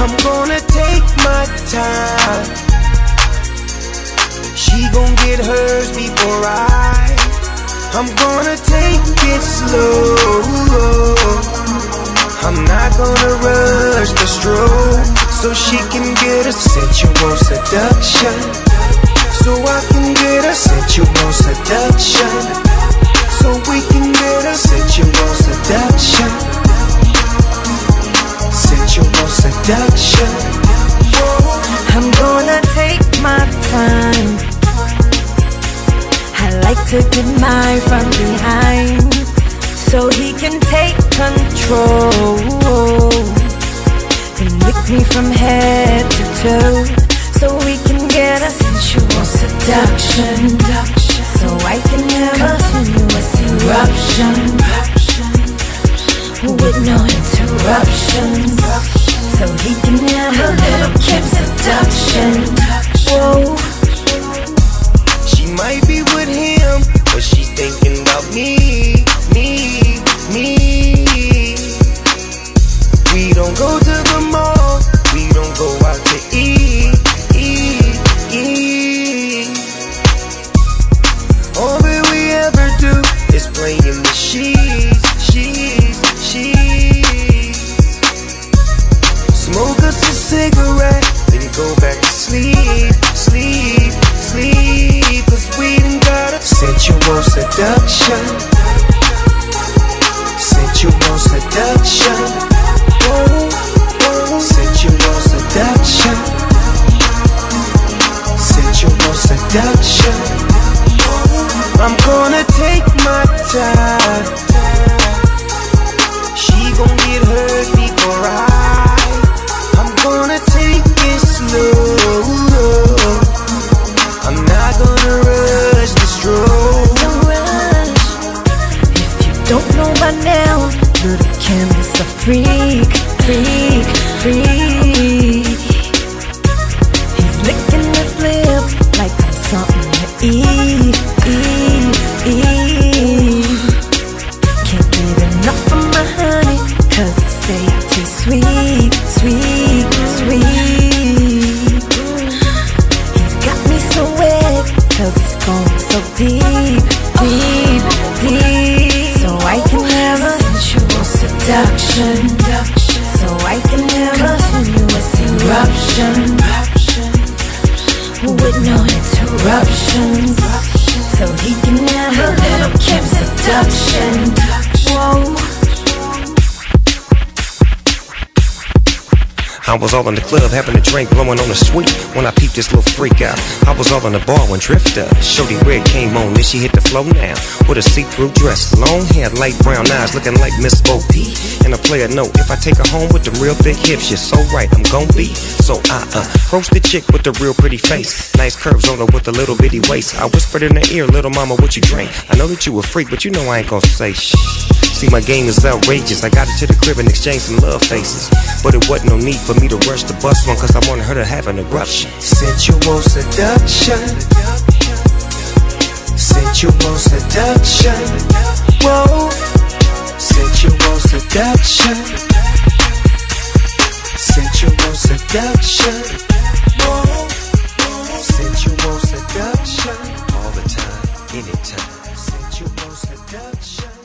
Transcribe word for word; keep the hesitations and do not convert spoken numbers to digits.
I'm gonna take my time. She gon' get hers before I. I'm gonna take it slow. I'm not gonna rush the stroke, so she can get a sensual seduction. So I can get a sensual seduction. So we can get a sensual seduction. Sensual seduction. Whoa. I'm gonna take my time. I like to get mine from behind, so he can take control and lick me from head to toe, so we can get a sensual seduction. So I can have a continuous eruption with no interruptions. So he can have a little Kim seduction. Whoa. She might be with him, but she's thinking about me, me, me. We don't go to the mall, we don't go out to eat, eat, eat. All that we ever do is play in the sheets, sheets, sheets. Smoke us a cigarette, then go back to sleep, sleep, sleep. Cause we done got a sensual seduction. Sensual seduction. Whoa, whoa. Sensual seduction. Sensual seduction. I'm gonna take my time. She gon' get hers before I. I'm gonna take it slow. I'm not gonna rush the stroke. Don't rush. If you don't know by now, little Kim is a freak, freak, freak. He's licking his lips like I'm something to eat, eat, eat. Can't get enough of my honey, cause he say I taste sweet, sweet, sweet. He's got me so wet, cause it's going so deep, deep, deep. So I can have a sensual seduction. So I can have a continuous eruption with no interruptions. So he can have a little Kim seduction. Whoa. I was all in the club having a drink, blowing on the sweet when I peeped this little freak out. I was all in the bar when Drifter, Shorty Red came on, then she hit the floor now with a see-through dress, long hair, light brown eyes, looking like Miss Bo Peep. And a player note, if I take her home with the real thick hips, you're so right, I'm gon' be. So I uh, approached the chick with the real pretty face, nice curves on her with a little bitty waist. I whispered in her ear, little mama, what you drink? I know that you a freak, but you know I ain't gon' say shh. See, my game is outrageous. I got it to the crib and exchanged some love faces, but it wasn't no need for me to rush the bus one, cause I wanted her to have an eruption. Sensual seduction. Sensual seduction. Whoa. Sensual seduction. Sensual seduction. Whoa. Sensual seduction. All the time, anytime. Sensual seduction.